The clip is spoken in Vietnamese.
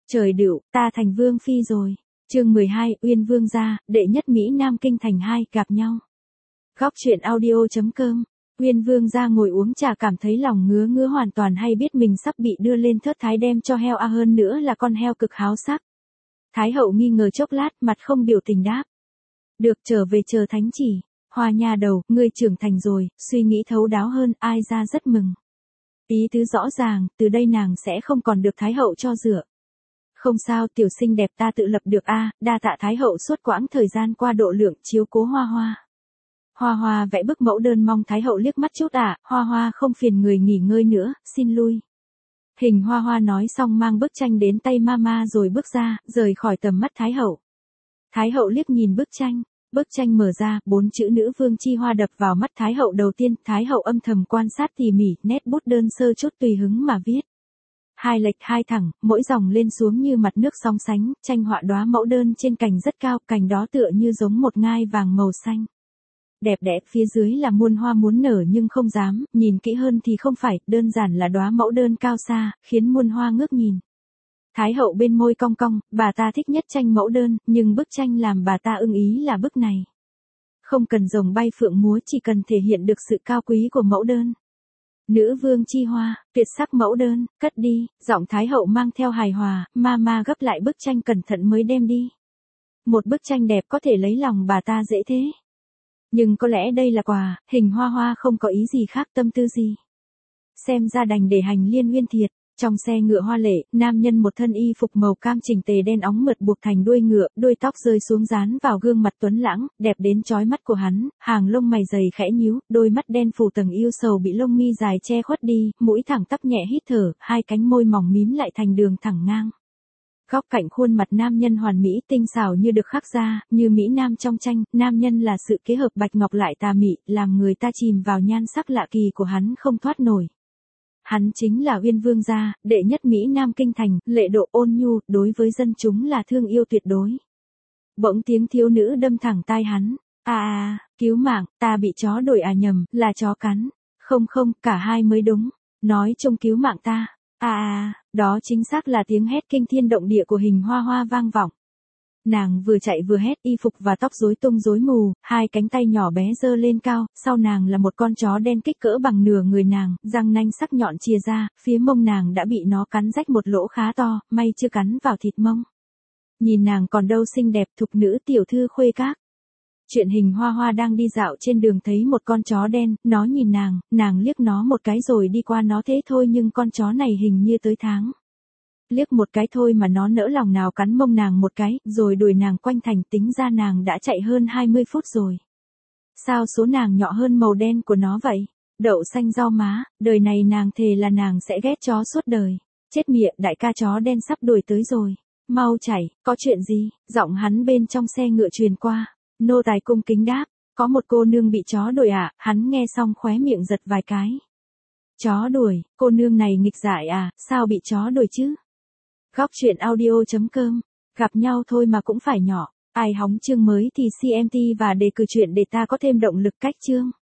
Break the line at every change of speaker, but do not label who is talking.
Trời đựu, ta thành vương phi rồi. Chương 12, Uyên Vương gia, đệ nhất Mỹ Nam kinh thành 2, gặp nhau. Góc truyện audio.com. Uyên Vương gia ngồi uống trà cảm thấy lòng ngứa ngứa hoàn toàn hay biết mình sắp bị đưa lên thớt thái đem cho heo hơn nữa là con heo cực háo sắc. Thái hậu nghi ngờ chốc lát, mặt không biểu tình đáp. Được, trở về chờ thánh chỉ. Hoa nha đầu, ngươi trưởng thành rồi, suy nghĩ thấu đáo hơn, ai ra rất mừng. Ý tứ rõ ràng, từ đây nàng sẽ không còn được thái hậu cho dựa. Không sao, tiểu sinh đẹp ta tự lập được đa tạ thái hậu suốt quãng thời gian qua độ lượng chiếu cố Hoa Hoa. Hoa Hoa vẽ bức mẫu đơn mong thái hậu liếc mắt chút Hoa Hoa không phiền người nghỉ ngơi nữa, xin lui. Hình Hoa Hoa nói xong mang bức tranh đến tay mama rồi bước ra, rời khỏi tầm mắt thái hậu. Thái hậu liếc nhìn bức tranh mở ra, 4 chữ nữ vương chi hoa đập vào mắt thái hậu đầu tiên, thái hậu âm thầm quan sát tỉ mỉ, nét bút đơn sơ chút tùy hứng mà viết. Hai lệch hai thẳng, mỗi dòng lên xuống như mặt nước sóng sánh, tranh họa đóa mẫu đơn trên cành rất cao, cành đó tựa như giống một ngai vàng màu xanh. Đẹp đẽ, phía dưới là muôn hoa muốn nở nhưng không dám, nhìn kỹ hơn thì không phải, đơn giản là đóa mẫu đơn cao xa, khiến muôn hoa ngước nhìn. Thái hậu bên môi cong cong, bà ta thích nhất tranh mẫu đơn, nhưng bức tranh làm bà ta ưng ý là bức này. Không cần rồng bay phượng múa, chỉ cần thể hiện được sự cao quý của mẫu đơn. Nữ vương chi hoa, tuyệt sắc mẫu đơn, cất đi, giọng thái hậu mang theo hài hòa, mama gấp lại bức tranh cẩn thận mới đem đi. Một bức tranh đẹp có thể lấy lòng bà ta dễ thế. Nhưng có lẽ đây là quà, hình Hoa Hoa không có ý gì khác, tâm tư gì. Xem ra đành để hành liên uyên thiệt. Trong xe ngựa hoa lệ, nam nhân một thân y phục màu cam chỉnh tề đen óng mượt buộc thành đuôi ngựa, đuôi tóc rơi xuống dán vào gương mặt tuấn lãng, đẹp đến chói mắt của hắn, hàng lông mày dày khẽ nhíu, đôi mắt đen phủ tầng yêu sầu bị lông mi dài che khuất đi, mũi thẳng tắp nhẹ hít thở, hai cánh môi mỏng mím lại thành đường thẳng ngang. Góc cạnh khuôn mặt nam nhân hoàn mỹ tinh xảo như được khắc ra, như Mỹ Nam trong tranh, nam nhân là sự kết hợp bạch ngọc lại tà mị, làm người ta chìm vào nhan sắc lạ kỳ của hắn không thoát nổi. Hắn chính là Uyên Vương gia, đệ nhất Mỹ Nam kinh thành, lệ độ ôn nhu, đối với dân chúng là thương yêu tuyệt đối. Bỗng tiếng thiếu nữ đâm thẳng tai hắn. Cứu mạng, ta bị chó đuổi nhầm, là chó cắn. Không, cả hai mới đúng. Nói trông cứu mạng ta. Đó chính xác là tiếng hét kinh thiên động địa của hình Hoa Hoa vang vọng. Nàng vừa chạy vừa hét, y phục và tóc rối tung rối mù, hai cánh tay nhỏ bé giơ lên cao, sau nàng là một con chó đen kích cỡ bằng nửa người nàng, răng nanh sắc nhọn chìa ra, phía mông nàng đã bị nó cắn rách một lỗ khá to, may chưa cắn vào thịt mông. Nhìn nàng còn đâu xinh đẹp, thục nữ tiểu thư khuê các. Chuyện hình Hoa Hoa đang đi dạo trên đường thấy một con chó đen, nó nhìn nàng liếc nó một cái rồi đi qua nó thế thôi nhưng con chó này hình như tới tháng. Liếc một cái thôi mà nó nỡ lòng nào cắn mông nàng một cái, rồi đuổi nàng quanh thành, tính ra nàng đã chạy hơn 20 phút rồi. Sao số nàng nhỏ hơn màu đen của nó vậy? Đậu xanh rau má, đời này nàng thề là nàng sẽ ghét chó suốt đời. Chết mịa, đại ca chó đen sắp đuổi tới rồi. Mau chạy, có chuyện gì? Giọng hắn bên trong xe ngựa truyền qua. Nô tài cung kính đáp, có một cô nương bị chó đuổi hắn nghe xong khóe miệng giật vài cái. Chó đuổi, cô nương này nghịch dại sao bị chó đuổi chứ? Góc truyện audio.com, gặp nhau thôi mà cũng phải nhỏ, ai hóng chương mới thì CMT và đề cử chuyện để ta có thêm động lực cách chương.